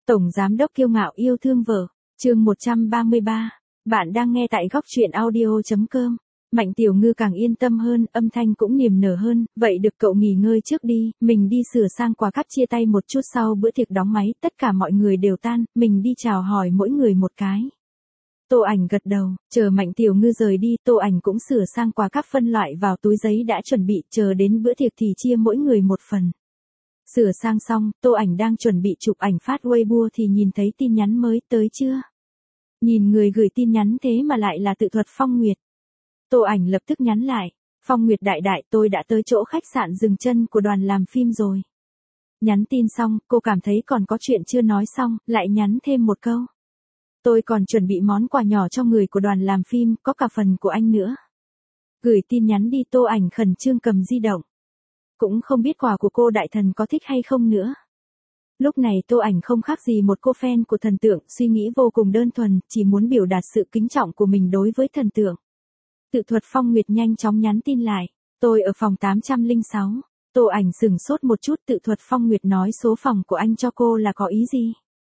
Tổng giám đốc kiêu ngạo yêu thương vợ. Chương 133. Bạn đang nghe tại góc truyện audio.com. Mạnh Tiểu Ngư càng yên tâm hơn, âm thanh cũng niềm nở hơn, vậy được cậu nghỉ ngơi trước đi, mình đi sửa sang quà cáp chia tay một chút sau bữa tiệc đóng máy, tất cả mọi người đều tan, mình đi chào hỏi mỗi người một cái. Tô Ảnh gật đầu, chờ Mạnh Tiểu Ngư rời đi, Tô Ảnh cũng sửa sang quà cáp phân loại vào túi giấy đã chuẩn bị, chờ đến bữa tiệc thì chia mỗi người một phần. Sửa sang xong, Tô Ảnh đang chuẩn bị chụp ảnh phát Weibo thì nhìn thấy tin nhắn mới tới chưa. Nhìn người gửi tin nhắn thế mà lại là Tự Thuật Phong Nguyệt. Tô Ảnh lập tức nhắn lại, Phong Nguyệt đại đại, tôi đã tới chỗ khách sạn dừng chân của đoàn làm phim rồi. Nhắn tin xong, cô cảm thấy còn có chuyện chưa nói xong, lại nhắn thêm một câu. Tôi còn chuẩn bị món quà nhỏ cho người của đoàn làm phim, có cả phần của anh nữa. Gửi tin nhắn đi, Tô Ảnh khẩn trương cầm di động. Cũng không biết quà của cô đại thần có thích hay không nữa. Lúc này Tô Ảnh không khác gì một cô fan của thần tượng, suy nghĩ vô cùng đơn thuần, chỉ muốn biểu đạt sự kính trọng của mình đối với thần tượng. Tự Thuật Phong Nguyệt nhanh chóng nhắn tin lại, tôi ở phòng 806. Tô Ảnh sửng sốt một chút, Tự Thuật Phong Nguyệt nói số phòng của anh cho cô là có ý gì?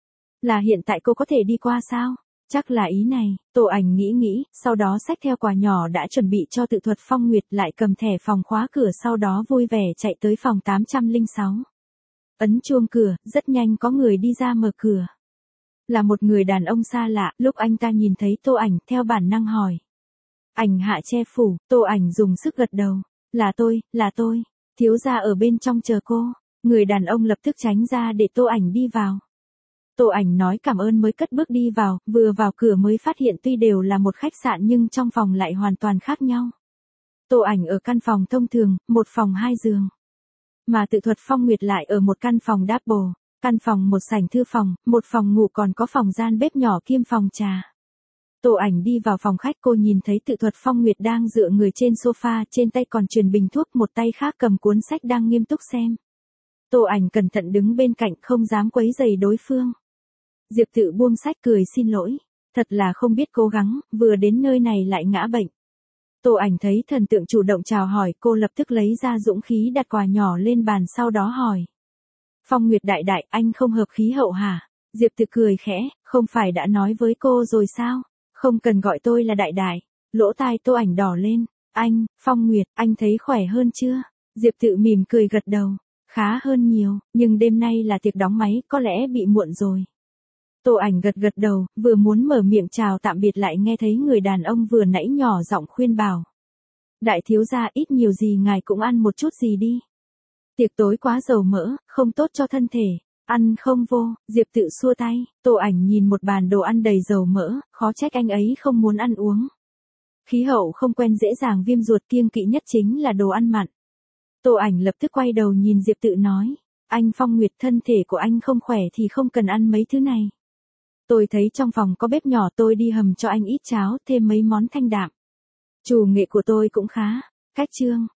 Là hiện tại cô có thể đi qua sao? Chắc là ý này, Tô Ảnh nghĩ, sau đó xách theo quà nhỏ đã chuẩn bị cho Tự Thuật Phong Nguyệt, lại cầm thẻ phòng khóa cửa, sau đó vui vẻ chạy tới phòng 806. Ấn chuông cửa, rất nhanh có người đi ra mở cửa. Là một người đàn ông xa lạ, lúc anh ta nhìn thấy Tô Ảnh, theo bản năng hỏi. Ảnh hạ che phủ, Tô Ảnh dùng sức gật đầu. Là tôi, thiếu gia ở bên trong chờ cô. Người đàn ông lập tức tránh ra để Tô Ảnh đi vào. Tô Ảnh nói cảm ơn mới cất bước đi vào, vừa vào cửa mới phát hiện tuy đều là một khách sạn nhưng trong phòng lại hoàn toàn khác nhau. Tô Ảnh ở căn phòng thông thường, một phòng 2 giường. Mà Tự Thuật Phong Nguyệt lại ở một căn phòng double, căn phòng một sảnh thư phòng, một phòng ngủ còn có phòng gian bếp nhỏ kiêm phòng trà. Tô Ảnh đi vào phòng khách, cô nhìn thấy Tự Thuật Phong Nguyệt đang dựa người trên sofa, trên tay còn truyền bình thuốc, một tay khác cầm cuốn sách đang nghiêm túc xem. Tô Ảnh cẩn thận đứng bên cạnh không dám quấy rầy đối phương. Diệp Tự buông sách cười xin lỗi, thật là không biết cố gắng, vừa đến nơi này lại ngã bệnh. Tô Ảnh thấy thần tượng chủ động chào hỏi, cô lập tức lấy ra dũng khí đặt quà nhỏ lên bàn, sau đó hỏi. Phong Nguyệt đại đại, anh không hợp khí hậu hả? Diệp Tự cười khẽ, không phải đã nói với cô rồi sao? Không cần gọi tôi là đại đại. Lỗ tai Tô Ảnh đỏ lên. Anh, Phong Nguyệt, anh thấy khỏe hơn chưa? Diệp Tự mỉm cười gật đầu. Khá hơn nhiều, nhưng đêm nay là tiệc đóng máy, có lẽ bị muộn rồi. Tô Ảnh gật đầu, vừa muốn mở miệng chào tạm biệt lại nghe thấy người đàn ông vừa nãy nhỏ giọng khuyên bảo. Đại thiếu gia, ít nhiều gì ngài cũng ăn một chút gì đi. Tiệc tối quá dầu mỡ, không tốt cho thân thể. Ăn không vô, Diệp Tự xua tay. Tô Ảnh nhìn một bàn đồ ăn đầy dầu mỡ, khó trách anh ấy không muốn ăn uống. Khí hậu không quen dễ dàng viêm ruột, kiêng kỵ nhất chính là đồ ăn mặn. Tô Ảnh lập tức quay đầu nhìn Diệp Tự nói. Anh Phong Nguyệt, thân thể của anh không khỏe thì không cần ăn mấy thứ này. Tôi thấy trong phòng có bếp nhỏ, tôi đi hầm cho anh ít cháo, thêm mấy món thanh đạm. Chủ nghệ của tôi cũng khá. Cách chương.